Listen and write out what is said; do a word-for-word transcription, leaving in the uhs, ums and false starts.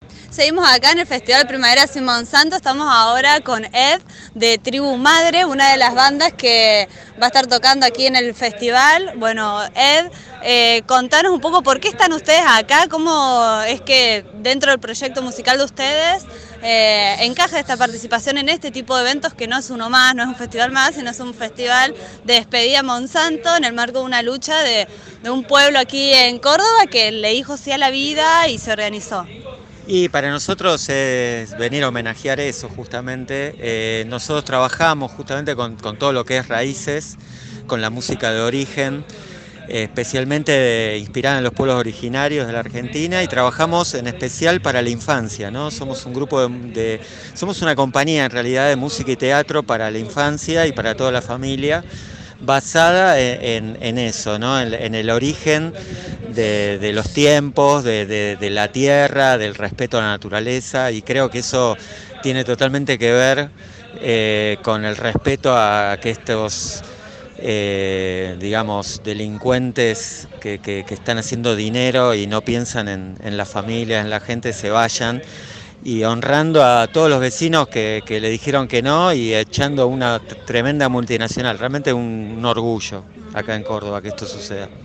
Seguimos acá en el Festival Primavera Sin Monsanto, estamos ahora con Ed de Tribu Madre, una de las bandas que va a estar tocando aquí en el festival. Bueno, Ed, eh, contanos un poco por qué están ustedes acá, cómo es que dentro del proyecto musical de ustedes eh, encaja esta participación en este tipo de eventos que no es uno más, no es un festival más, sino es un festival de despedida a Monsanto en el marco de una lucha de, de un pueblo aquí en Córdoba que le dijo sí a la vida y se organizó. Y para nosotros es venir a homenajear eso justamente. Eh, nosotros trabajamos justamente con, con todo lo que es raíces, con la música de origen, eh, especialmente de, inspirada en los pueblos originarios de la Argentina, y trabajamos en especial para la infancia, ¿no? Somos un grupo de, de somos una compañía en realidad de música y teatro para la infancia y para toda la familia, basada en, en eso, ¿no? En, en el origen de, de los tiempos, de, de, de la tierra, del respeto a la naturaleza, y creo que eso tiene totalmente que ver eh, con el respeto a que estos, eh, digamos, delincuentes que, que, que están haciendo dinero y no piensan en, en la familia, en la gente, se vayan, y honrando a todos los vecinos que, que le dijeron que no y echando una tremenda multinacional. Realmente un, un orgullo acá en Córdoba que esto suceda.